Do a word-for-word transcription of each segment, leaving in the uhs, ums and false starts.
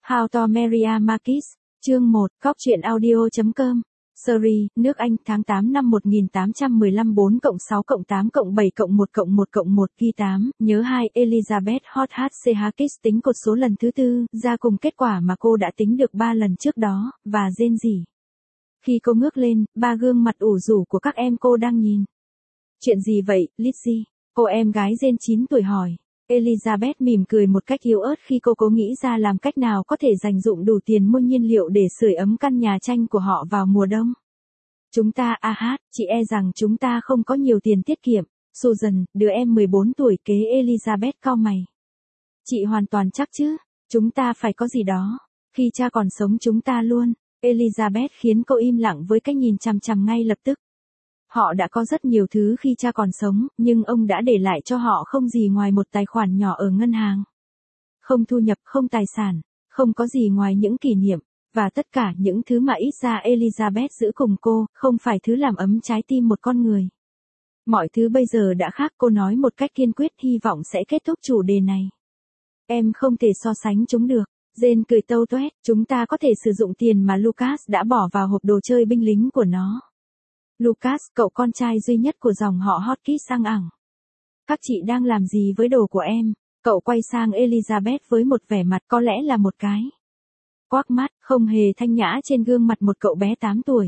How to Marry a Marquis, chương một, Cóc truyện audio.com, Surrey, nước Anh, tháng tám năm một nghìn tám trăm mười lăm bốn cộng sáu cộng tám cộng bảy cộng một cộng một cộng một ghi tám, nhớ hai Elizabeth Hot hát xê Harkis tính cột số lần thứ tư, ra cùng kết quả mà cô đã tính được ba lần trước đó, và rên rỉ. Khi cô ngước lên, ba gương mặt ủ rũ của các em cô đang nhìn. Chuyện gì vậy, Lizzie? Cô em gái Jane chín tuổi hỏi. Elizabeth mỉm cười một cách yếu ớt khi cô cố nghĩ ra làm cách nào có thể dành dụm đủ tiền mua nhiên liệu để sưởi ấm căn nhà tranh của họ vào mùa đông. Chúng ta, à hát, chị e rằng chúng ta không có nhiều tiền tiết kiệm. Susan, đứa em mười bốn tuổi kế Elizabeth cau mày. Chị hoàn toàn chắc chứ, chúng ta phải có gì đó. Khi cha còn sống chúng ta luôn. Elizabeth khiến cô im lặng với cái nhìn chằm chằm ngay lập tức. Họ đã có rất nhiều thứ khi cha còn sống, nhưng ông đã để lại cho họ không gì ngoài một tài khoản nhỏ ở ngân hàng. Không thu nhập, không tài sản, không có gì ngoài những kỷ niệm, và tất cả những thứ mà ít ra Elizabeth giữ cùng cô, không phải thứ làm ấm trái tim một con người. Mọi thứ bây giờ đã khác, cô nói một cách kiên quyết, hy vọng sẽ kết thúc chủ đề này. Em không thể so sánh chúng được. Jane cười tâu toét, chúng ta có thể sử dụng tiền mà Lucas đã bỏ vào hộp đồ chơi binh lính của nó. Lucas, cậu con trai duy nhất của dòng họ Hotchkiss sang ẳng. Các chị đang làm gì với đồ của em? Cậu quay sang Elizabeth với một vẻ mặt có lẽ là một cái quắc mắt, không hề thanh nhã trên gương mặt một cậu bé tám tuổi.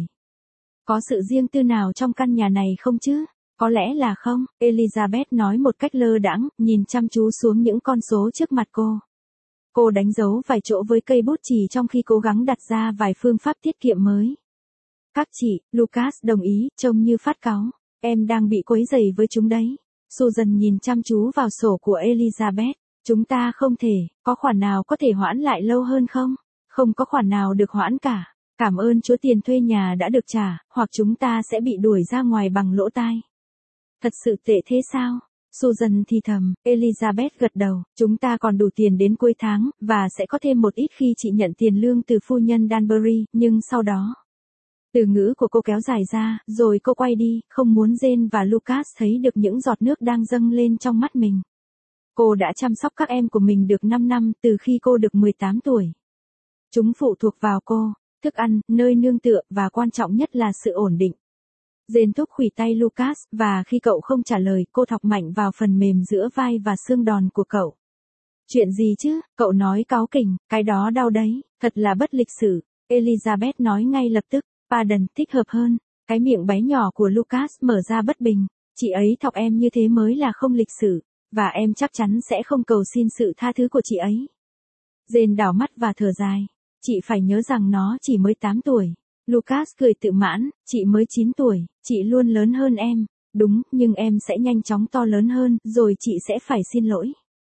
Có sự riêng tư nào trong căn nhà này không chứ? Có lẽ là không, Elizabeth nói một cách lơ đãng, nhìn chăm chú xuống những con số trước mặt cô. Cô đánh dấu vài chỗ với cây bút chì trong khi cố gắng đặt ra vài phương pháp tiết kiệm mới. Các chị, Lucas đồng ý, trông như phát cáu. Em đang bị quấy rầy với chúng đấy. Susan nhìn chăm chú vào sổ của Elizabeth. Chúng ta không thể, có khoản nào có thể hoãn lại lâu hơn không? Không có khoản nào được hoãn cả. Cảm ơn Chúa tiền thuê nhà đã được trả, hoặc chúng ta sẽ bị đuổi ra ngoài bằng lỗ tai. Thật sự tệ thế sao? Susan thì thầm, Elizabeth gật đầu, chúng ta còn đủ tiền đến cuối tháng, và sẽ có thêm một ít khi chị nhận tiền lương từ phu nhân Danbury, nhưng sau đó. Từ ngữ của cô kéo dài ra, rồi cô quay đi, không muốn Jane và Lucas thấy được những giọt nước đang dâng lên trong mắt mình. Cô đã chăm sóc các em của mình được năm năm, từ khi cô được mười tám tuổi. Chúng phụ thuộc vào cô, thức ăn, nơi nương tựa, và quan trọng nhất là sự ổn định. Jane thúc khuỷu tay Lucas, và khi cậu không trả lời, cô thọc mạnh vào phần mềm giữa vai và xương đòn của cậu. Chuyện gì chứ, cậu nói cáu kỉnh, cái đó đau đấy, thật là bất lịch sự. Elizabeth nói ngay lập tức, pardon, thích hợp hơn. Cái miệng bé nhỏ của Lucas mở ra bất bình. Chị ấy thọc em như thế mới là không lịch sự, và em chắc chắn sẽ không cầu xin sự tha thứ của chị ấy. Jane đảo mắt và thở dài. Chị phải nhớ rằng nó chỉ mới tám tuổi. Lucas cười tự mãn, chị mới chín tuổi, chị luôn lớn hơn em. Đúng, nhưng em sẽ nhanh chóng to lớn hơn, rồi chị sẽ phải xin lỗi.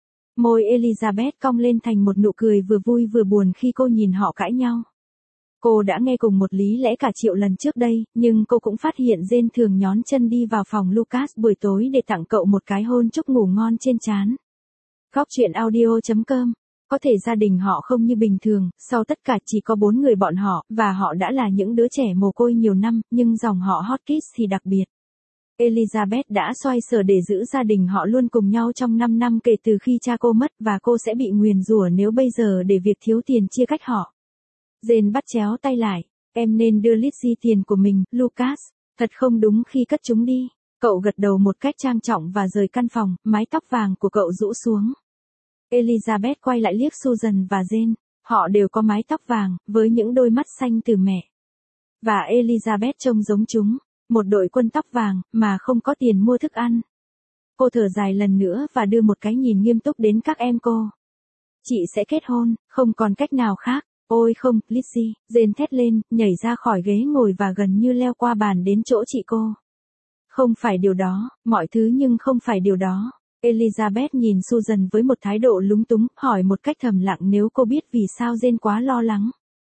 Môi Elizabeth cong lên thành một nụ cười vừa vui vừa buồn khi cô nhìn họ cãi nhau. Cô đã nghe cùng một lý lẽ cả triệu lần trước đây, nhưng cô cũng phát hiện Jane thường nhón chân đi vào phòng Lucas buổi tối để tặng cậu một cái hôn chúc ngủ ngon trên trán. Cóc truyện audio.com. Có thể gia đình họ không như bình thường, sau tất cả chỉ có bốn người bọn họ, và họ đã là những đứa trẻ mồ côi nhiều năm, nhưng dòng họ Hotchkiss thì đặc biệt. Elizabeth đã xoay sở để giữ gia đình họ luôn cùng nhau trong năm năm kể từ khi cha cô mất, và cô sẽ bị nguyền rủa nếu bây giờ để việc thiếu tiền chia cách họ. Jane bắt chéo tay lại. Em nên đưa Lizzie tiền của mình, Lucas. Thật không đúng khi cất chúng đi. Cậu gật đầu một cách trang trọng và rời căn phòng, mái tóc vàng của cậu rũ xuống. Elizabeth quay lại liếc Susan và Jane. Họ đều có mái tóc vàng, với những đôi mắt xanh từ mẹ. Và Elizabeth trông giống chúng. Một đội quân tóc vàng, mà không có tiền mua thức ăn. Cô thở dài lần nữa và đưa một cái nhìn nghiêm túc đến các em cô. Chị sẽ kết hôn, không còn cách nào khác. Ôi không, Lizzie, Jane thét lên, nhảy ra khỏi ghế ngồi và gần như leo qua bàn đến chỗ chị cô. Không phải điều đó, mọi thứ nhưng không phải điều đó. Elizabeth nhìn Susan với một thái độ lúng túng, hỏi một cách thầm lặng nếu cô biết vì sao Jane quá lo lắng.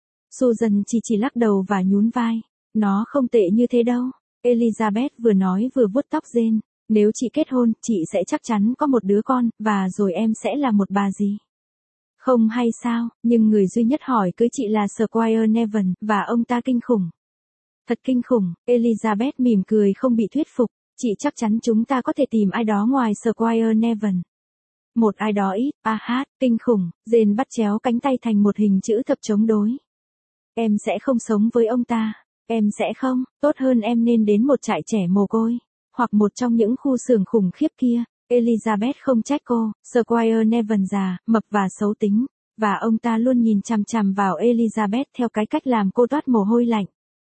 Susan chỉ chỉ lắc đầu và nhún vai. Nó không tệ như thế đâu. Elizabeth vừa nói vừa vuốt tóc Jane. Nếu chị kết hôn, chị sẽ chắc chắn có một đứa con, và rồi em sẽ là một bà gì. Không hay sao, nhưng người duy nhất hỏi cưới chị là Squire Neville, và ông ta kinh khủng. Thật kinh khủng, Elizabeth mỉm cười không bị thuyết phục. Chị chắc chắn chúng ta có thể tìm ai đó ngoài Squire Neville. Một ai đó ít, a hát, kinh khủng, Jane bắt chéo cánh tay thành một hình chữ thập chống đối. Em sẽ không sống với ông ta. Em sẽ không, tốt hơn em nên đến một trại trẻ mồ côi. Hoặc một trong những khu xưởng khủng khiếp kia. Elizabeth không trách cô, Squire Neville già, mập và xấu tính. Và ông ta luôn nhìn chằm chằm vào Elizabeth theo cái cách làm cô toát mồ hôi lạnh.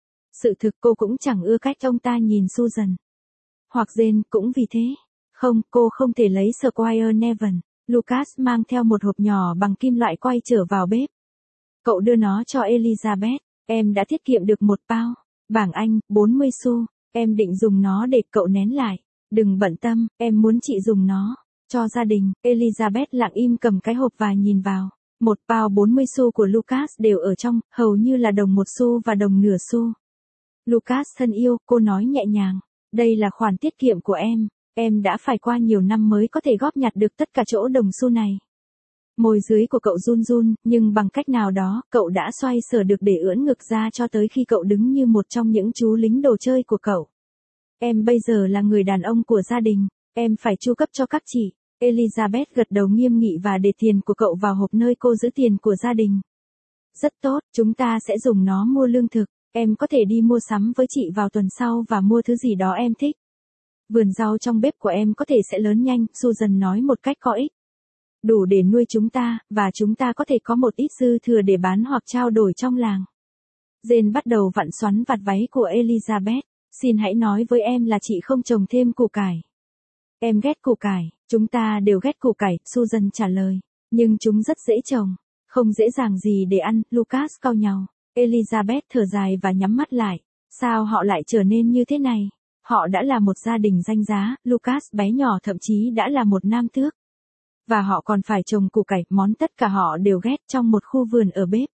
Sự thực cô cũng chẳng ưa cách ông ta nhìn Susan. Hoặc Jane cũng vì thế. Không, cô không thể lấy Squire Neville. Lucas mang theo một hộp nhỏ bằng kim loại quay trở vào bếp. Cậu đưa nó cho Elizabeth. Em đã tiết kiệm được một pound. Bảng Anh, bốn mươi xu. Em định dùng nó để cậu nén lại. Đừng bận tâm, em muốn chị dùng nó. Cho gia đình, Elizabeth lặng im cầm cái hộp và nhìn vào. Một pound bốn mươi xu của Lucas đều ở trong, hầu như là đồng một xu và đồng nửa xu. Lucas thân yêu, cô nói nhẹ nhàng. Đây là khoản tiết kiệm của em. Em đã phải qua nhiều năm mới có thể góp nhặt được tất cả chỗ đồng xu này. Môi dưới của cậu run run, nhưng bằng cách nào đó, cậu đã xoay sở được để ưỡn ngực ra cho tới khi cậu đứng như một trong những chú lính đồ chơi của cậu. Em bây giờ là người đàn ông của gia đình, em phải chu cấp cho các chị. Elizabeth gật đầu nghiêm nghị và để tiền của cậu vào hộp nơi cô giữ tiền của gia đình. Rất tốt, chúng ta sẽ dùng nó mua lương thực. Em có thể đi mua sắm với chị vào tuần sau và mua thứ gì đó em thích. Vườn rau trong bếp của em có thể sẽ lớn nhanh, Susan nói một cách có ích. Đủ để nuôi chúng ta, và chúng ta có thể có một ít dư thừa để bán hoặc trao đổi trong làng. Jane bắt đầu vặn xoắn vạt váy của Elizabeth. Xin hãy nói với em là chị không trồng thêm củ cải. Em ghét củ cải, chúng ta đều ghét củ cải, Susan trả lời. Nhưng chúng rất dễ trồng, không dễ dàng gì để ăn, Lucas cau nhàu. Elizabeth thở dài và nhắm mắt lại. Sao họ lại trở nên như thế này? Họ đã là một gia đình danh giá, Lucas bé nhỏ thậm chí đã là một nam tước. Và họ còn phải trồng củ cải, món tất cả họ đều ghét trong một khu vườn ở bếp.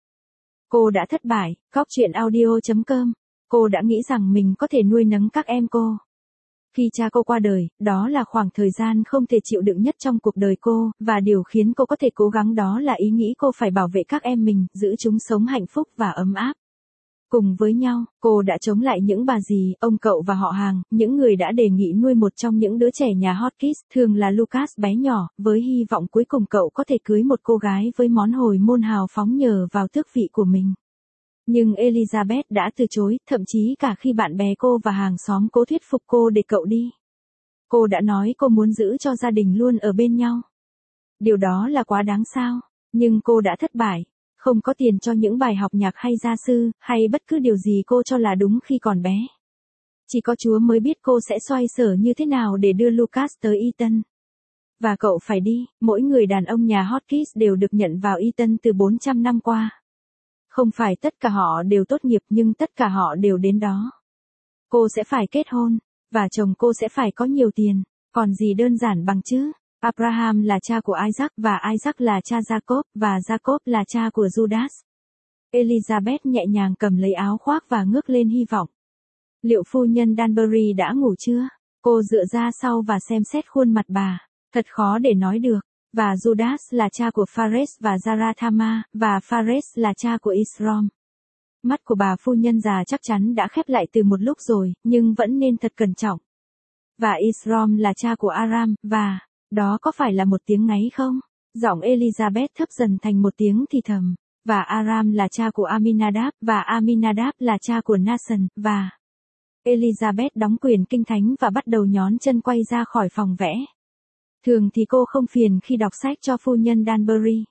Cô đã thất bại, Cóc Truyện Audio chấm com. Cô đã nghĩ rằng mình có thể nuôi nấng các em cô. Khi cha cô qua đời, đó là khoảng thời gian không thể chịu đựng nhất trong cuộc đời cô, và điều khiến cô có thể cố gắng đó là ý nghĩ cô phải bảo vệ các em mình, giữ chúng sống hạnh phúc và ấm áp. Cùng với nhau, cô đã chống lại những bà dì, ông cậu và họ hàng, những người đã đề nghị nuôi một trong những đứa trẻ nhà Hotchkiss, thường là Lucas bé nhỏ, với hy vọng cuối cùng cậu có thể cưới một cô gái với món hồi môn hào phóng nhờ vào tước vị của mình. Nhưng Elizabeth đã từ chối, thậm chí cả khi bạn bè cô và hàng xóm cố thuyết phục cô để cậu đi. Cô đã nói cô muốn giữ cho gia đình luôn ở bên nhau. Điều đó là quá đáng sao, nhưng cô đã thất bại. Không có tiền cho những bài học nhạc hay gia sư, hay bất cứ điều gì cô cho là đúng khi còn bé. Chỉ có Chúa mới biết cô sẽ xoay sở như thế nào để đưa Lucas tới Eton. Và cậu phải đi, mỗi người đàn ông nhà Hotchkiss đều được nhận vào Eton từ bốn trăm năm qua. Không phải tất cả họ đều tốt nghiệp nhưng tất cả họ đều đến đó. Cô sẽ phải kết hôn, và chồng cô sẽ phải có nhiều tiền, còn gì đơn giản bằng chứ? Abraham là cha của Isaac và Isaac là cha Jacob và Jacob là cha của Judas. Elizabeth nhẹ nhàng cầm lấy áo khoác và ngước lên hy vọng. Liệu phu nhân Danbury đã ngủ chưa? Cô dựa ra sau và xem xét khuôn mặt bà. Thật khó để nói được. Và Judas là cha của Phares và Zarathama, và Phares là cha của Isrom. Mắt của bà phu nhân già chắc chắn đã khép lại từ một lúc rồi, nhưng vẫn nên thật cẩn trọng. Và Isrom là cha của Aram, và... Đó có phải là một tiếng ngáy không? Giọng Elizabeth thấp dần thành một tiếng thì thầm. Và Aram là cha của Aminadab, và Aminadab là cha của Nason, và... Elizabeth đóng quyển kinh thánh và bắt đầu nhón chân quay ra khỏi phòng vẽ. Thường thì cô không phiền khi đọc sách cho phu nhân Danbury.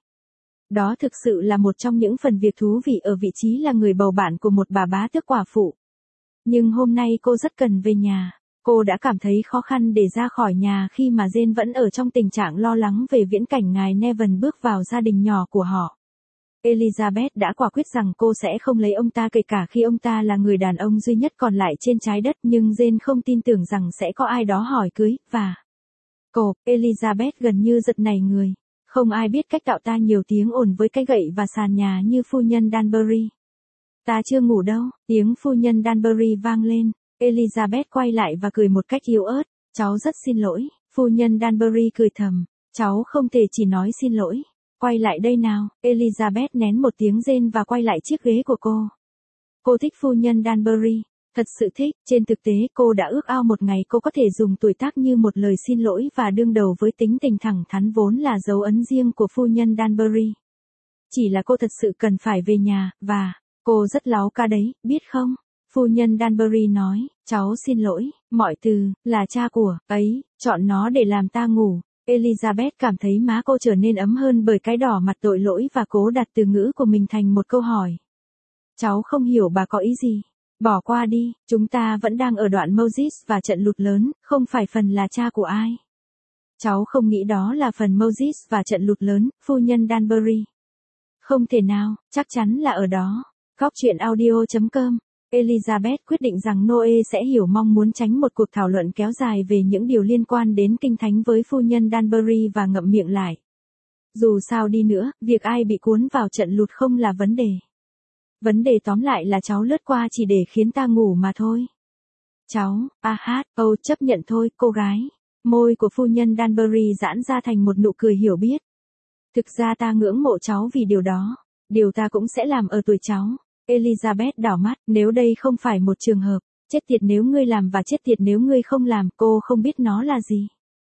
Đó thực sự là một trong những phần việc thú vị ở vị trí là người bầu bạn của một bà bá tước quả phụ. Nhưng hôm nay cô rất cần về nhà. Cô đã cảm thấy khó khăn để ra khỏi nhà khi mà Jane vẫn ở trong tình trạng lo lắng về viễn cảnh ngài Neville bước vào gia đình nhỏ của họ. Elizabeth đã quả quyết rằng cô sẽ không lấy ông ta kể cả khi ông ta là người đàn ông duy nhất còn lại trên trái đất, nhưng Jane không tin tưởng rằng sẽ có ai đó hỏi cưới, và... Cô, Elizabeth gần như giật nảy người. Không ai biết cách tạo ta nhiều tiếng ồn với cái gậy và sàn nhà như phu nhân Danbury. Ta chưa ngủ đâu, tiếng phu nhân Danbury vang lên. Elizabeth quay lại và cười một cách yếu ớt. Cháu rất xin lỗi, phu nhân Danbury cười thầm. Cháu không thể chỉ nói xin lỗi. Quay lại đây nào, Elizabeth nén một tiếng rên và quay lại chiếc ghế của cô. Cô thích phu nhân Danbury. Thật sự thích, trên thực tế cô đã ước ao một ngày cô có thể dùng tuổi tác như một lời xin lỗi và đương đầu với tính tình thẳng thắn vốn là dấu ấn riêng của phu nhân Danbury. Chỉ là cô thật sự cần phải về nhà, và, cô rất láu cá đấy, biết không? Phu nhân Danbury nói, cháu xin lỗi, mọi từ, là cha của, ấy, chọn nó để làm ta ngủ. Elizabeth cảm thấy má cô trở nên ấm hơn bởi cái đỏ mặt tội lỗi và cố đặt từ ngữ của mình thành một câu hỏi. Cháu không hiểu bà có ý gì. Bỏ qua đi, chúng ta vẫn đang ở đoạn Moses và trận lụt lớn, không phải phần là cha của ai. Cháu không nghĩ đó là phần Moses và trận lụt lớn, phu nhân Danbury. Không thể nào, chắc chắn là ở đó. Góc truyện audio chấm com. Elizabeth quyết định rằng Noe sẽ hiểu mong muốn tránh một cuộc thảo luận kéo dài về những điều liên quan đến kinh thánh với phu nhân Danbury và ngậm miệng lại. Dù sao đi nữa, việc ai bị cuốn vào trận lụt không là vấn đề. Vấn đề tóm lại là cháu lướt qua chỉ để khiến ta ngủ mà thôi. Cháu, a hát, âu chấp nhận thôi, cô gái. Môi của phu nhân Danbury giãn ra thành một nụ cười hiểu biết. Thực ra ta ngưỡng mộ cháu vì điều đó. Điều ta cũng sẽ làm ở tuổi cháu. Elizabeth đảo mắt, nếu đây không phải một trường hợp, chết tiệt nếu ngươi làm và chết tiệt nếu ngươi không làm, cô không biết nó là gì.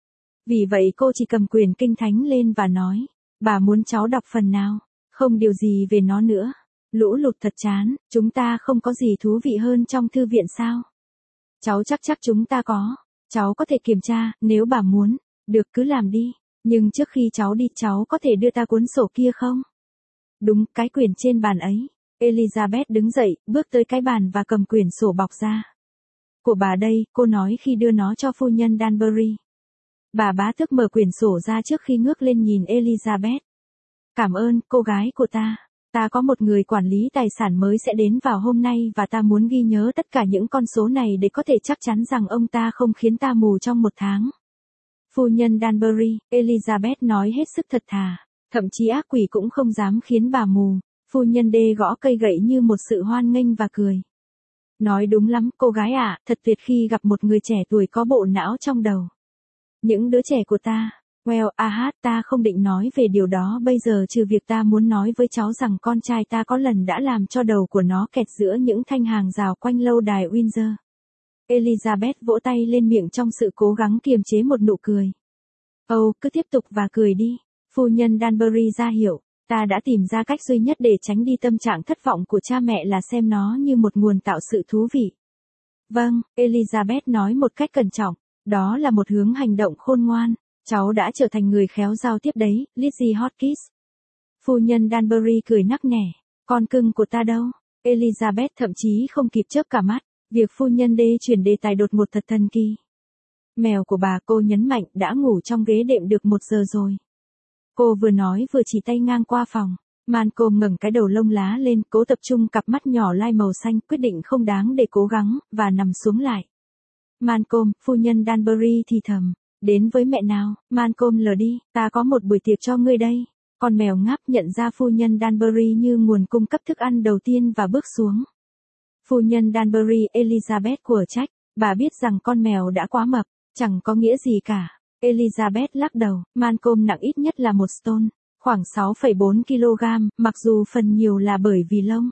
Vì vậy cô chỉ cầm quyển kinh thánh lên và nói, bà muốn cháu đọc phần nào, không điều gì về nó nữa. Lũ lụt thật chán, chúng ta không có gì thú vị hơn trong thư viện sao? Cháu chắc chắc chúng ta có, cháu có thể kiểm tra, nếu bà muốn, được cứ làm đi, nhưng trước khi cháu đi cháu có thể đưa ta cuốn sổ kia không? Đúng, cái quyển trên bàn ấy. Elizabeth đứng dậy, bước tới cái bàn và cầm quyển sổ bọc ra. Của bà đây, cô nói khi đưa nó cho phu nhân Danbury. Bà bá tước mở quyển sổ ra trước khi ngước lên nhìn Elizabeth. Cảm ơn, cô gái của ta. Ta có một người quản lý tài sản mới sẽ đến vào hôm nay và ta muốn ghi nhớ tất cả những con số này để có thể chắc chắn rằng ông ta không khiến ta mù trong một tháng. Phu nhân Danbury, Elizabeth nói hết sức thật thà. Thậm chí ác quỷ cũng không dám khiến bà mù. Phu nhân đê gõ cây gậy như một sự hoan nghênh và cười. Nói đúng lắm, cô gái ạ, thật tuyệt khi gặp một người trẻ tuổi có bộ não trong đầu. Những đứa trẻ của ta, well, a hát, ta không định nói về điều đó bây giờ trừ việc ta muốn nói với cháu rằng con trai ta có lần đã làm cho đầu của nó kẹt giữa những thanh hàng rào quanh lâu đài Windsor. Elizabeth vỗ tay lên miệng trong sự cố gắng kiềm chế một nụ cười. Âu, cứ tiếp tục và cười đi. Phu nhân Danbury ra hiệu. Ta đã tìm ra cách duy nhất để tránh đi tâm trạng thất vọng của cha mẹ là xem nó như một nguồn tạo sự thú vị. Vâng, Elizabeth nói một cách cẩn trọng, đó là một hướng hành động khôn ngoan. Cháu đã trở thành người khéo giao tiếp đấy, Lizzie Hotkiss. Phu nhân Danbury cười nắc nẻ, con cưng của ta đâu? Elizabeth thậm chí không kịp chớp cả mắt, việc phu nhân đê chuyển đề tài đột ngột thật thần kỳ. Mèo của bà, cô nhấn mạnh, đã ngủ trong ghế đệm được một giờ rồi. Cô vừa nói vừa chỉ tay ngang qua phòng. Malcolm ngẩng cái đầu lông lá lên, cố tập trung cặp mắt nhỏ lai màu xanh, quyết định không đáng để cố gắng, và nằm xuống lại. Malcolm, phu nhân Danbury thì thầm, đến với mẹ nào. Malcolm lờ đi, ta có một buổi tiệc cho ngươi đây. Con mèo ngáp nhận ra phu nhân Danbury như nguồn cung cấp thức ăn đầu tiên và bước xuống. Phu nhân Danbury, Elizabeth của trách, bà biết rằng con mèo đã quá mập, chẳng có nghĩa gì cả. Elizabeth lắc đầu, Malcolm nặng ít nhất là một stone, khoảng sáu phẩy bốn ki lô gam, mặc dù phần nhiều là bởi vì lông.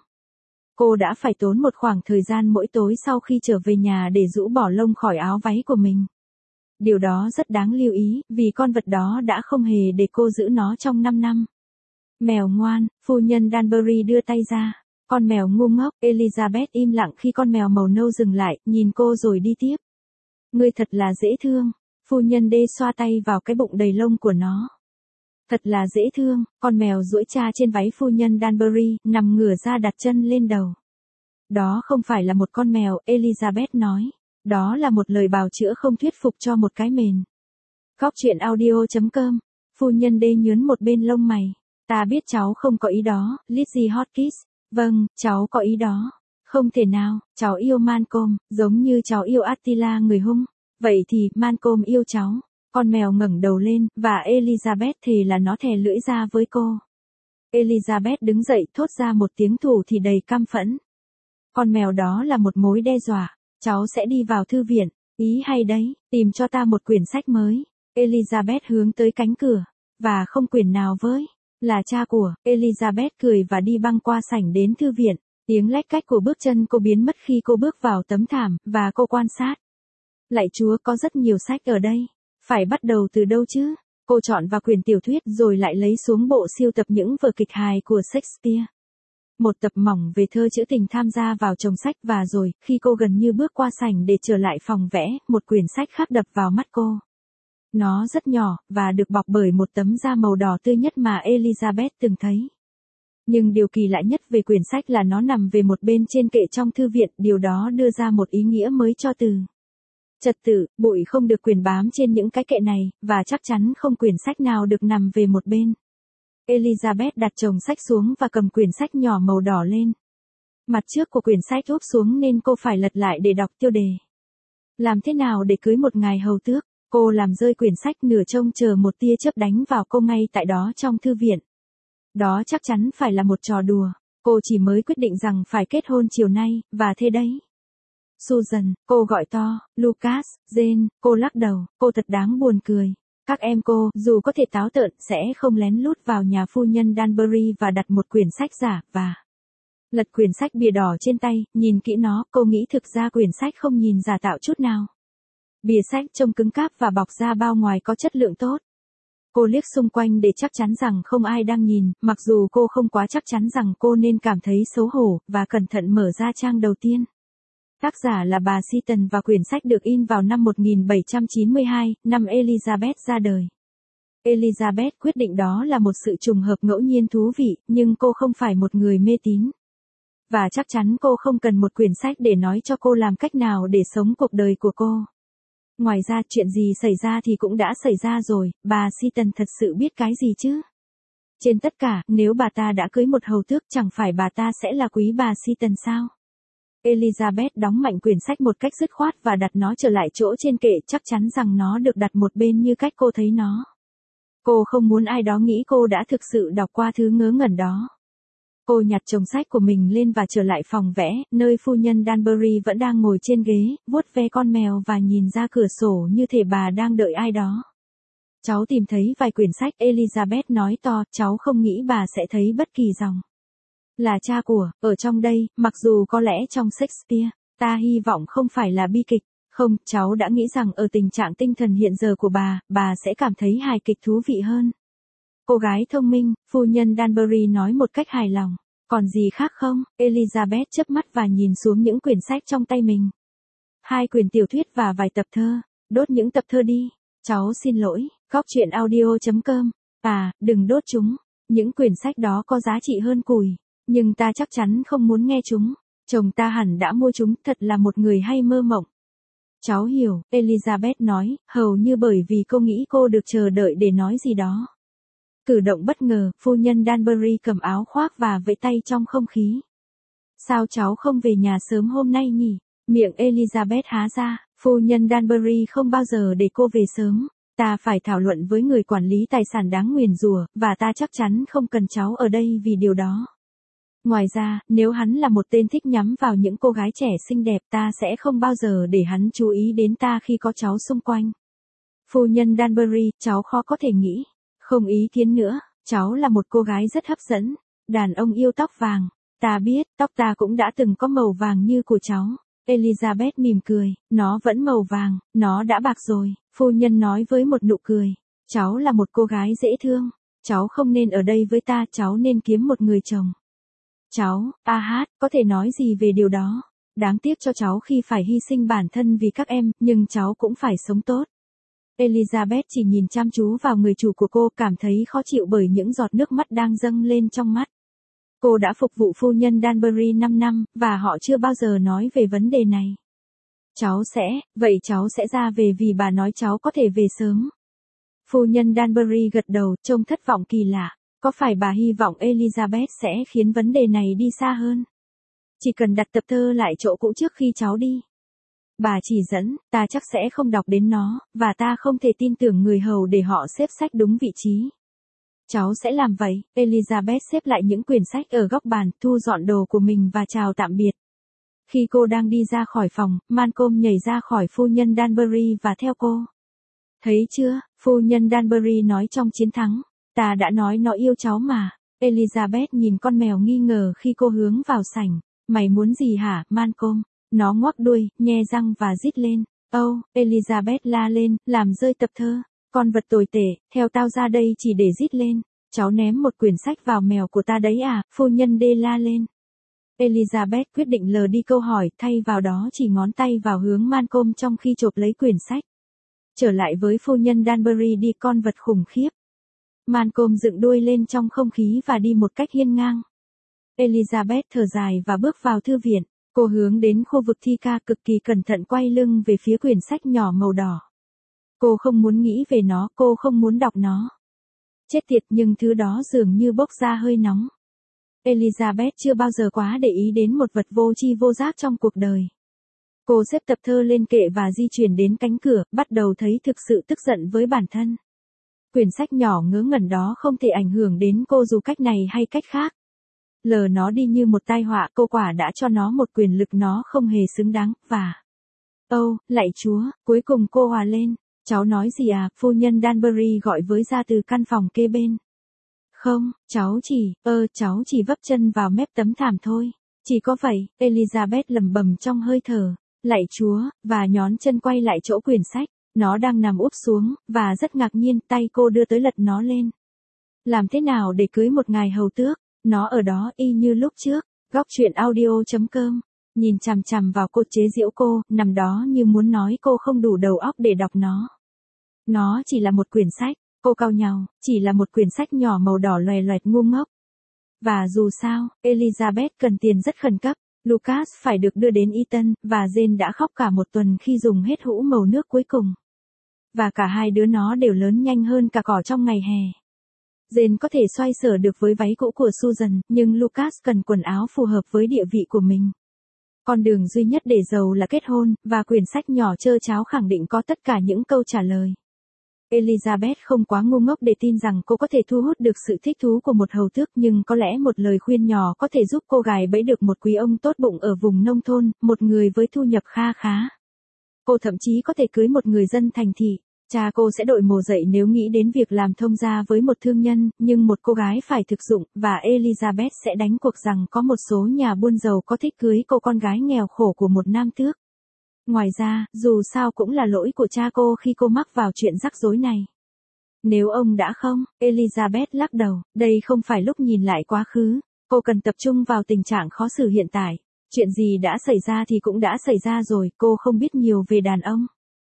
Cô đã phải tốn một khoảng thời gian mỗi tối sau khi trở về nhà để rũ bỏ lông khỏi áo váy của mình. Điều đó rất đáng lưu ý, vì con vật đó đã không hề để cô giữ nó trong năm năm. Mèo ngoan, phu nhân Danbury đưa tay ra. Con mèo ngu ngốc, Elizabeth im lặng khi con mèo màu nâu dừng lại, nhìn cô rồi đi tiếp. Ngươi thật là dễ thương. Phu nhân đê xoa tay vào cái bụng đầy lông của nó. Thật là dễ thương, con mèo duỗi cha trên váy phu nhân Danbury, nằm ngửa ra đặt chân lên đầu. Đó không phải là một con mèo, Elizabeth nói. Đó là một lời bào chữa không thuyết phục cho một cái mền. Góc truyện audio chấm com. Phu nhân đê nhướn một bên lông mày. Ta biết cháu không có ý đó, Lizzie Hotkiss. Vâng, cháu có ý đó. Không thể nào, cháu yêu Malcolm, giống như cháu yêu Attila người hung. Vậy thì, Malcolm yêu cháu. Con mèo ngẩng đầu lên, và Elizabeth thề là nó thè lưỡi ra với cô. Elizabeth đứng dậy thốt ra một tiếng thủ thì đầy căm phẫn. Con mèo đó là một mối đe dọa. Cháu sẽ đi vào thư viện. Ý hay đấy, tìm cho ta một quyển sách mới. Elizabeth hướng tới cánh cửa. Và không quyển nào với. Là cha của. Elizabeth cười và đi băng qua sảnh đến thư viện. Tiếng lách cách của bước chân cô biến mất khi cô bước vào tấm thảm, và cô quan sát. Lạy Chúa, có rất nhiều sách ở đây. Phải bắt đầu từ đâu chứ? Cô chọn vào quyển tiểu thuyết rồi lại lấy xuống bộ siêu tập những vở kịch hài của Shakespeare. Một tập mỏng về thơ trữ tình tham gia vào chồng sách, và rồi, khi cô gần như bước qua sảnh để trở lại phòng vẽ, một quyển sách khác đập vào mắt cô. Nó rất nhỏ, và được bọc bởi một tấm da màu đỏ tươi nhất mà Elizabeth từng thấy. Nhưng điều kỳ lạ nhất về quyển sách là nó nằm về một bên trên kệ trong thư viện, điều đó đưa ra một ý nghĩa mới cho từ trật tự. Bụi không được quyền bám trên những cái kệ này, và chắc chắn không quyển sách nào được nằm về một bên. Elizabeth đặt chồng sách xuống và cầm quyển sách nhỏ màu đỏ lên. Mặt trước của quyển sách úp xuống nên cô phải lật lại để đọc tiêu đề. Làm thế nào để cưới một ngài hầu tước? Cô làm rơi quyển sách nửa trông chờ một tia chớp đánh vào cô ngay tại đó trong thư viện. Đó chắc chắn phải là một trò đùa. Cô chỉ mới quyết định rằng phải kết hôn chiều nay, và thế đấy. Susan, cô gọi to. Lucas, Jane, cô lắc đầu, cô thật đáng buồn cười. Các em cô, dù có thể táo tợn, sẽ không lén lút vào nhà phu nhân Danbury và đặt một quyển sách giả, và lật quyển sách bìa đỏ trên tay, nhìn kỹ nó, cô nghĩ thực ra quyển sách không nhìn giả tạo chút nào. Bìa sách trông cứng cáp và bọc da bao ngoài có chất lượng tốt. Cô liếc xung quanh để chắc chắn rằng không ai đang nhìn, mặc dù cô không quá chắc chắn rằng cô nên cảm thấy xấu hổ, và cẩn thận mở ra trang đầu tiên. Tác giả là bà Seaton và quyển sách được in vào năm một nghìn bảy trăm chín mươi hai, năm Elizabeth ra đời. Elizabeth quyết định đó là một sự trùng hợp ngẫu nhiên thú vị, nhưng cô không phải một người mê tín. Và chắc chắn cô không cần một quyển sách để nói cho cô làm cách nào để sống cuộc đời của cô. Ngoài ra, chuyện gì xảy ra thì cũng đã xảy ra rồi, bà Seaton thật sự biết cái gì chứ? Trên tất cả, nếu bà ta đã cưới một hầu tước, chẳng phải bà ta sẽ là quý bà Seaton sao? Elizabeth đóng mạnh quyển sách một cách dứt khoát và đặt nó trở lại chỗ trên kệ, chắc chắn rằng nó được đặt một bên như cách cô thấy nó. Cô không muốn ai đó nghĩ cô đã thực sự đọc qua thứ ngớ ngẩn đó. Cô nhặt chồng sách của mình lên và trở lại phòng vẽ, nơi phu nhân Danbury vẫn đang ngồi trên ghế, vuốt ve con mèo và nhìn ra cửa sổ như thể bà đang đợi ai đó. Cháu tìm thấy vài quyển sách, Elizabeth nói to, cháu không nghĩ bà sẽ thấy bất kỳ dòng. Là cha của, ở trong đây, mặc dù có lẽ trong Shakespeare, ta hy vọng không phải là bi kịch. Không, cháu đã nghĩ rằng ở tình trạng tinh thần hiện giờ của bà, bà sẽ cảm thấy hài kịch thú vị hơn. Cô gái thông minh, phu nhân Danbury nói một cách hài lòng. Còn gì khác không? Elizabeth chớp mắt và nhìn xuống những quyển sách trong tay mình. Hai quyển tiểu thuyết và vài tập thơ. Đốt những tập thơ đi. Cháu xin lỗi. Góc truyện audio chấm com. À, đừng đốt chúng. Những quyển sách đó có giá trị hơn củi. Nhưng ta chắc chắn không muốn nghe chúng. Chồng ta hẳn đã mua chúng, thật là một người hay mơ mộng. Cháu hiểu, Elizabeth nói, hầu như bởi vì cô nghĩ cô được chờ đợi để nói gì đó. Cử động bất ngờ, phu nhân Danbury cầm áo khoác và vẫy tay trong không khí. Sao cháu không về nhà sớm hôm nay nhỉ? Miệng Elizabeth há ra, phu nhân Danbury không bao giờ để cô về sớm. Ta phải thảo luận với người quản lý tài sản đáng nguyền rủa, và ta chắc chắn không cần cháu ở đây vì điều đó. Ngoài ra, nếu hắn là một tên thích nhắm vào những cô gái trẻ xinh đẹp, ta sẽ không bao giờ để hắn chú ý đến ta khi có cháu xung quanh. Phu nhân Danbury, cháu khó có thể nghĩ. Không ý kiến nữa, cháu là một cô gái rất hấp dẫn. Đàn ông yêu tóc vàng. Ta biết, tóc ta cũng đã từng có màu vàng như của cháu. Elizabeth mỉm cười, nó vẫn màu vàng, nó đã bạc rồi. Phu nhân nói với một nụ cười. Cháu là một cô gái dễ thương. Cháu không nên ở đây với ta, cháu nên kiếm một người chồng. Cháu, a hát, có thể nói gì về điều đó? Đáng tiếc cho cháu khi phải hy sinh bản thân vì các em, nhưng cháu cũng phải sống tốt. Elizabeth chỉ nhìn chăm chú vào người chủ của cô, cảm thấy khó chịu bởi những giọt nước mắt đang dâng lên trong mắt. Cô đã phục vụ phu nhân Danbury năm năm, và họ chưa bao giờ nói về vấn đề này. Cháu sẽ, vậy cháu sẽ ra về vì bà nói cháu có thể về sớm. Phu nhân Danbury gật đầu, trông thất vọng kỳ lạ. Có phải bà hy vọng Elizabeth sẽ khiến vấn đề này đi xa hơn? Chỉ cần đặt tập thơ lại chỗ cũ trước khi cháu đi. Bà chỉ dẫn, ta chắc sẽ không đọc đến nó, và ta không thể tin tưởng người hầu để họ xếp sách đúng vị trí. Cháu sẽ làm vậy. Elizabeth xếp lại những quyển sách ở góc bàn, thu dọn đồ của mình và chào tạm biệt. Khi cô đang đi ra khỏi phòng, Malcolm nhảy ra khỏi phu nhân Danbury và theo cô. Thấy chưa, phu nhân Danbury nói trong chiến thắng. Ta đã nói nó yêu cháu mà. Elizabeth nhìn con mèo nghi ngờ khi cô hướng vào sảnh. Mày muốn gì hả, Malcolm? Nó ngoắc đuôi, nhe răng và rít lên. Âu, oh, Elizabeth la lên, làm rơi tập thơ. Con vật tồi tệ, theo tao ra đây chỉ để rít lên. Cháu ném một quyển sách vào mèo của ta đấy à, phu nhân đê la lên. Elizabeth quyết định lờ đi câu hỏi, thay vào đó chỉ ngón tay vào hướng Malcolm trong khi chộp lấy quyển sách. Trở lại với phu nhân Danbury đi, con vật khủng khiếp. Malcolm dựng đuôi lên trong không khí và đi một cách hiên ngang. Elizabeth thở dài và bước vào thư viện. Cô hướng đến khu vực thi ca, cực kỳ cẩn thận quay lưng về phía quyển sách nhỏ màu đỏ. Cô không muốn nghĩ về nó, cô không muốn đọc nó. Chết tiệt, nhưng thứ đó dường như bốc ra hơi nóng. Elizabeth chưa bao giờ quá để ý đến một vật vô tri vô giác trong cuộc đời. Cô xếp tập thơ lên kệ và di chuyển đến cánh cửa, bắt đầu thấy thực sự tức giận với bản thân. Quyển sách nhỏ ngớ ngẩn đó không thể ảnh hưởng đến cô dù cách này hay cách khác. Lờ nó đi như một tai họa, cô quả đã cho nó một quyền lực nó không hề xứng đáng, và... Âu, oh, lạy Chúa, cuối cùng cô hòa lên. Cháu nói gì à, phu nhân Danbury gọi với ra từ căn phòng kế bên. Không, cháu chỉ, ơ, cháu chỉ vấp chân vào mép tấm thảm thôi. Chỉ có vậy, Elizabeth lẩm bẩm trong hơi thở. Lạy Chúa, và nhón chân quay lại chỗ quyển sách. Nó đang nằm úp xuống, và rất ngạc nhiên, tay cô đưa tới lật nó lên. Làm thế nào để cưới một ngài hầu tước? Nó ở đó y như lúc trước. Góc truyện audio chấm com. Nhìn chằm chằm vào cô, chế giễu cô, nằm đó như muốn nói cô không đủ đầu óc để đọc nó. Nó chỉ là một quyển sách, cô cau nhàu, chỉ là một quyển sách nhỏ màu đỏ loè loẹt ngu ngốc. Và dù sao, Elizabeth cần tiền rất khẩn cấp. Lucas phải được đưa đến Eton, và Jane đã khóc cả một tuần khi dùng hết hũ màu nước cuối cùng. Và cả hai đứa nó đều lớn nhanh hơn cả cỏ trong ngày hè. Jane có thể xoay sở được với váy cũ của Susan, nhưng Lucas cần quần áo phù hợp với địa vị của mình. Con đường duy nhất để giàu là kết hôn, và quyển sách nhỏ trơ tráo khẳng định có tất cả những câu trả lời. Elizabeth không quá ngu ngốc để tin rằng cô có thể thu hút được sự thích thú của một hầu tước, nhưng có lẽ một lời khuyên nhỏ có thể giúp cô gài bẫy được một quý ông tốt bụng ở vùng nông thôn, một người với thu nhập kha khá. Cô thậm chí có thể cưới một người dân thành thị. Cha cô sẽ đội mồ dậy nếu nghĩ đến việc làm thông gia với một thương nhân, nhưng một cô gái phải thực dụng, và Elizabeth sẽ đánh cuộc rằng có một số nhà buôn giàu có thích cưới cô con gái nghèo khổ của một nam tước. Ngoài ra, dù sao cũng là lỗi của cha cô khi cô mắc vào chuyện rắc rối này. Nếu ông đã không, Elizabeth lắc đầu, đây không phải lúc nhìn lại quá khứ, cô cần tập trung vào tình trạng khó xử hiện tại. Chuyện gì đã xảy ra thì cũng đã xảy ra rồi, cô không biết nhiều về đàn ông.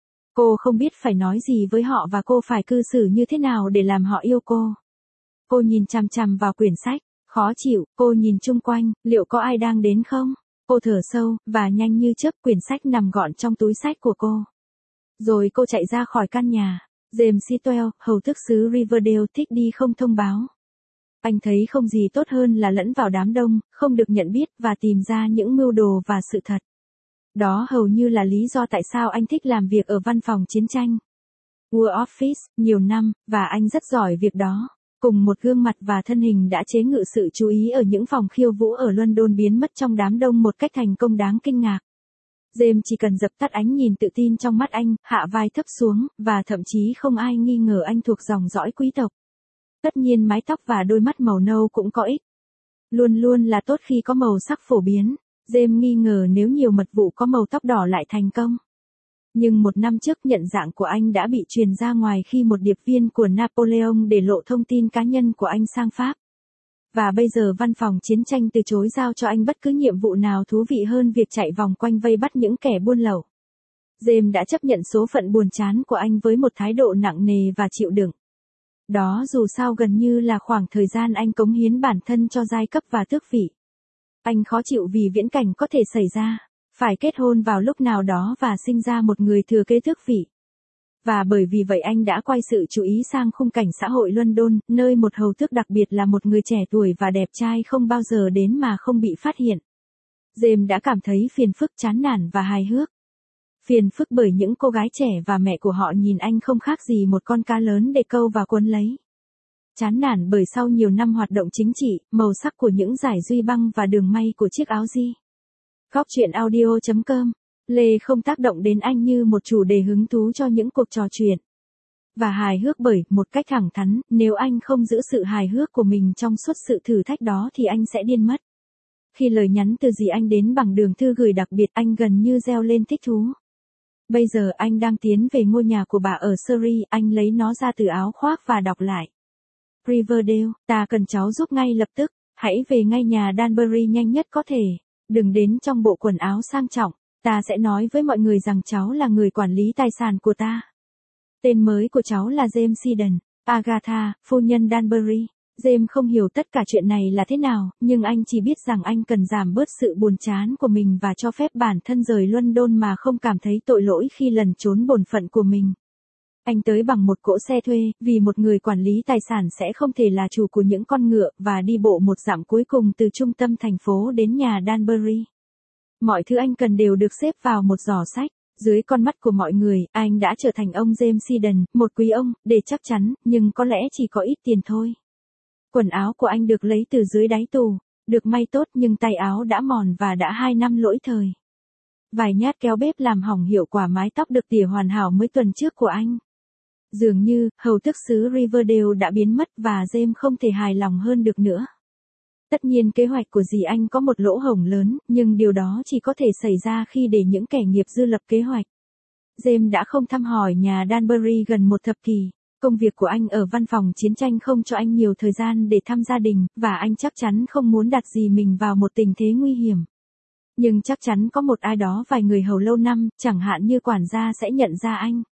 Cô không biết phải nói gì với họ và cô phải cư xử như thế nào để làm họ yêu cô. Cô nhìn chằm chằm vào quyển sách, khó chịu, cô nhìn chung quanh, liệu có ai đang đến không? Cô thở sâu, và nhanh như chớp quyển sách nằm gọn trong túi sách của cô. Rồi cô chạy ra khỏi căn nhà. James Sitwell, hầu tước xứ Riverdale, thích đi không thông báo. Anh thấy không gì tốt hơn là lẫn vào đám đông, không được nhận biết và tìm ra những mưu đồ và sự thật. Đó hầu như là lý do tại sao anh thích làm việc ở văn phòng chiến tranh War Office, nhiều năm, và anh rất giỏi việc đó. Cùng một gương mặt và thân hình đã chế ngự sự chú ý ở những phòng khiêu vũ ở London biến mất trong đám đông một cách thành công đáng kinh ngạc. James chỉ cần dập tắt ánh nhìn tự tin trong mắt anh, hạ vai thấp xuống, và thậm chí không ai nghi ngờ anh thuộc dòng dõi quý tộc. Tất nhiên mái tóc và đôi mắt màu nâu cũng có ích. Luôn luôn là tốt khi có màu sắc phổ biến. James nghi ngờ nếu nhiều mật vụ có màu tóc đỏ lại thành công. Nhưng một năm trước nhận dạng của anh đã bị truyền ra ngoài khi một điệp viên của Napoleon để lộ thông tin cá nhân của anh sang Pháp. Và bây giờ văn phòng chiến tranh từ chối giao cho anh bất cứ nhiệm vụ nào thú vị hơn việc chạy vòng quanh vây bắt những kẻ buôn lậu. James đã chấp nhận số phận buồn chán của anh với một thái độ nặng nề và chịu đựng. Đó dù sao gần như là khoảng thời gian anh cống hiến bản thân cho giai cấp và tước vị. Anh khó chịu vì viễn cảnh có thể xảy ra, phải kết hôn vào lúc nào đó và sinh ra một người thừa kế tước vị. Và bởi vì vậy anh đã quay sự chú ý sang khung cảnh xã hội London, nơi một hầu tước đặc biệt là một người trẻ tuổi và đẹp trai không bao giờ đến mà không bị phát hiện. James đã cảm thấy phiền phức, chán nản và hài hước. Phiền phức bởi những cô gái trẻ và mẹ của họ nhìn anh không khác gì một con cá lớn để câu và cuốn lấy. Chán nản bởi sau nhiều năm hoạt động chính trị, màu sắc của những dải duy băng và đường may của chiếc áo di. Góc truyện audio chấm com. Lê không tác động đến anh như một chủ đề hứng thú cho những cuộc trò chuyện. Và hài hước bởi, một cách thẳng thắn, nếu anh không giữ sự hài hước của mình trong suốt sự thử thách đó thì anh sẽ điên mất. Khi lời nhắn từ dì anh đến bằng đường thư gửi đặc biệt, anh gần như reo lên thích thú. Bây giờ anh đang tiến về ngôi nhà của bà ở Surrey, anh lấy nó ra từ áo khoác và đọc lại. Riverdale, ta cần cháu giúp ngay lập tức, hãy về ngay nhà Danbury nhanh nhất có thể. Đừng đến trong bộ quần áo sang trọng, ta sẽ nói với mọi người rằng cháu là người quản lý tài sản của ta. Tên mới của cháu là James Seaton, Agatha, phu nhân Danbury. James không hiểu tất cả chuyện này là thế nào, nhưng anh chỉ biết rằng anh cần giảm bớt sự buồn chán của mình và cho phép bản thân rời London mà không cảm thấy tội lỗi khi lẩn trốn bổn phận của mình. Anh tới bằng một cỗ xe thuê, vì một người quản lý tài sản sẽ không thể là chủ của những con ngựa, và đi bộ một dặm cuối cùng từ trung tâm thành phố đến nhà Danbury. Mọi thứ anh cần đều được xếp vào một giỏ sách. Dưới con mắt của mọi người, anh đã trở thành ông James Seaton, một quý ông, để chắc chắn, nhưng có lẽ chỉ có ít tiền thôi. Quần áo của anh được lấy từ dưới đáy tủ, được may tốt nhưng tay áo đã mòn và đã hai năm lỗi thời. Vài nhát kéo bếp làm hỏng hiệu quả mái tóc được tỉa hoàn hảo mấy tuần trước của anh. Dường như, hầu tước xứ Riverdale đã biến mất và James không thể hài lòng hơn được nữa. Tất nhiên kế hoạch của dì anh có một lỗ hổng lớn, nhưng điều đó chỉ có thể xảy ra khi để những kẻ nghiệp dư lập kế hoạch. James đã không thăm hỏi nhà Danbury gần một thập kỷ. Công việc của anh ở văn phòng chiến tranh không cho anh nhiều thời gian để thăm gia đình, và anh chắc chắn không muốn đặt dì mình vào một tình thế nguy hiểm. Nhưng chắc chắn có một ai đó vài người hầu lâu năm, chẳng hạn như quản gia sẽ nhận ra anh.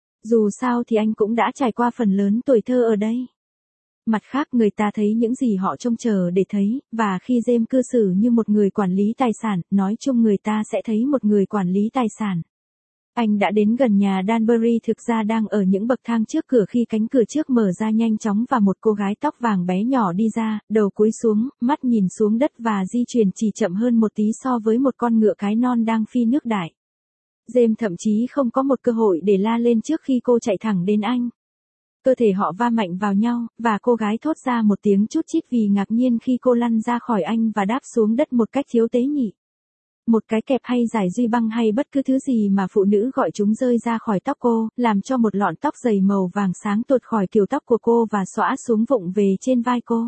Dù sao thì anh cũng đã trải qua phần lớn tuổi thơ ở đây. Mặt khác người ta thấy những gì họ trông chờ để thấy, và khi James cư xử như một người quản lý tài sản, nói chung người ta sẽ thấy một người quản lý tài sản. Anh đã đến gần nhà Danbury, thực ra đang ở những bậc thang trước cửa khi cánh cửa trước mở ra nhanh chóng và một cô gái tóc vàng bé nhỏ đi ra, đầu cúi xuống, mắt nhìn xuống đất và di chuyển chỉ chậm hơn một tí so với một con ngựa cái non đang phi nước đại. James thậm chí không có một cơ hội để la lên trước khi cô chạy thẳng đến anh. Cơ thể họ va mạnh vào nhau, và cô gái thốt ra một tiếng chút chít vì ngạc nhiên khi cô lăn ra khỏi anh và đáp xuống đất một cách thiếu tế nhị. Một cái kẹp hay giải duy băng hay bất cứ thứ gì mà phụ nữ gọi chúng rơi ra khỏi tóc cô, làm cho một lọn tóc dày màu vàng sáng tuột khỏi kiểu tóc của cô và xõa xuống vụng về trên vai cô.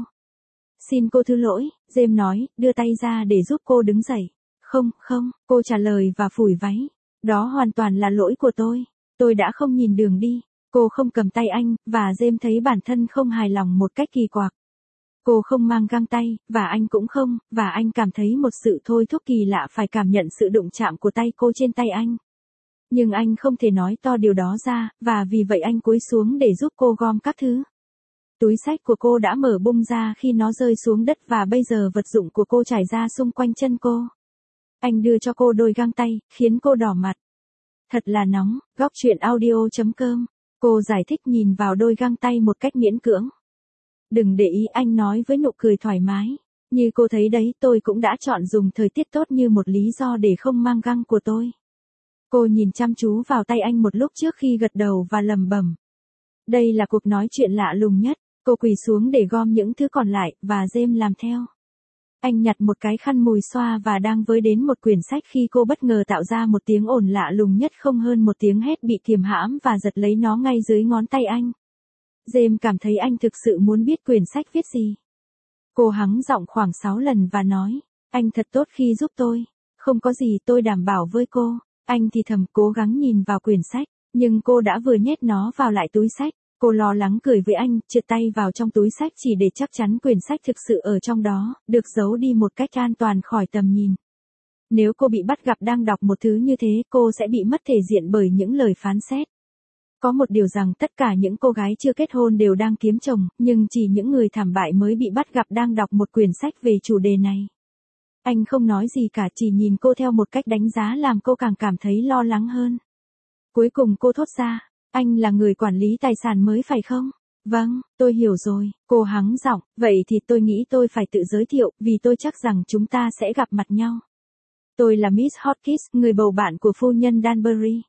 Xin cô thứ lỗi, James nói, đưa tay ra để giúp cô đứng dậy. Không, không, cô trả lời và phủi váy. Đó hoàn toàn là lỗi của tôi. Tôi đã không nhìn đường đi. Cô không cầm tay anh, và James thấy bản thân không hài lòng một cách kỳ quặc. Cô không mang găng tay, và anh cũng không, và anh cảm thấy một sự thôi thúc kỳ lạ phải cảm nhận sự đụng chạm của tay cô trên tay anh. Nhưng anh không thể nói to điều đó ra, và vì vậy anh cúi xuống để giúp cô gom các thứ. Túi xách của cô đã mở bung ra khi nó rơi xuống đất và bây giờ vật dụng của cô trải ra xung quanh chân cô. Anh đưa cho cô đôi găng tay, khiến cô đỏ mặt. Thật là nóng, góc truyện audio chấm com. Cô giải thích nhìn vào đôi găng tay một cách miễn cưỡng. Đừng để ý, anh nói với nụ cười thoải mái. Như cô thấy đấy, tôi cũng đã chọn dùng thời tiết tốt như một lý do để không mang găng của tôi. Cô nhìn chăm chú vào tay anh một lúc trước khi gật đầu và lẩm bẩm. Đây là cuộc nói chuyện lạ lùng nhất. Cô quỳ xuống để gom những thứ còn lại, và James làm theo. Anh nhặt một cái khăn mùi xoa và đang với đến một quyển sách khi cô bất ngờ tạo ra một tiếng ồn lạ lùng nhất không hơn một tiếng hét bị kiềm hãm và giật lấy nó ngay dưới ngón tay anh. James cảm thấy anh thực sự muốn biết quyển sách viết gì. Cô hắng giọng khoảng sáu lần và nói, anh thật tốt khi giúp tôi. Không có gì, tôi đảm bảo với cô. Anh thì thầm cố gắng nhìn vào quyển sách, nhưng cô đã vừa nhét nó vào lại túi sách. Cô lo lắng cười với anh, trượt tay vào trong túi sách chỉ để chắc chắn quyển sách thực sự ở trong đó, được giấu đi một cách an toàn khỏi tầm nhìn. Nếu cô bị bắt gặp đang đọc một thứ như thế, cô sẽ bị mất thể diện bởi những lời phán xét. Có một điều rằng tất cả những cô gái chưa kết hôn đều đang kiếm chồng, nhưng chỉ những người thảm bại mới bị bắt gặp đang đọc một quyển sách về chủ đề này. Anh không nói gì cả, chỉ nhìn cô theo một cách đánh giá làm cô càng cảm thấy lo lắng hơn. Cuối cùng cô thốt ra. Anh là người quản lý tài sản mới phải không? Vâng, tôi hiểu rồi, cô hắng giọng, vậy thì tôi nghĩ tôi phải tự giới thiệu, vì tôi chắc rằng chúng ta sẽ gặp mặt nhau. Tôi là Miss Hotkiss, người bầu bạn của phu nhân Danbury.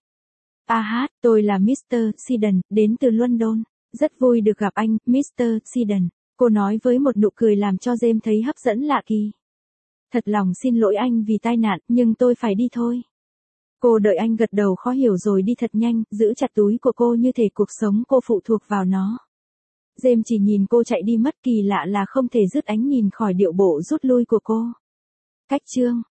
À hát, tôi là mít tơ Seaton, đến từ London. Rất vui được gặp anh, mít tơ Seaton, cô nói với một nụ cười làm cho James thấy hấp dẫn lạ kỳ. Thật lòng xin lỗi anh vì tai nạn, nhưng tôi phải đi thôi. Cô đợi anh gật đầu khó hiểu rồi đi thật nhanh, giữ chặt túi của cô như thể cuộc sống cô phụ thuộc vào nó. James chỉ nhìn cô chạy đi mất, kỳ lạ là không thể dứt ánh nhìn khỏi điệu bộ rút lui của cô. Cách chương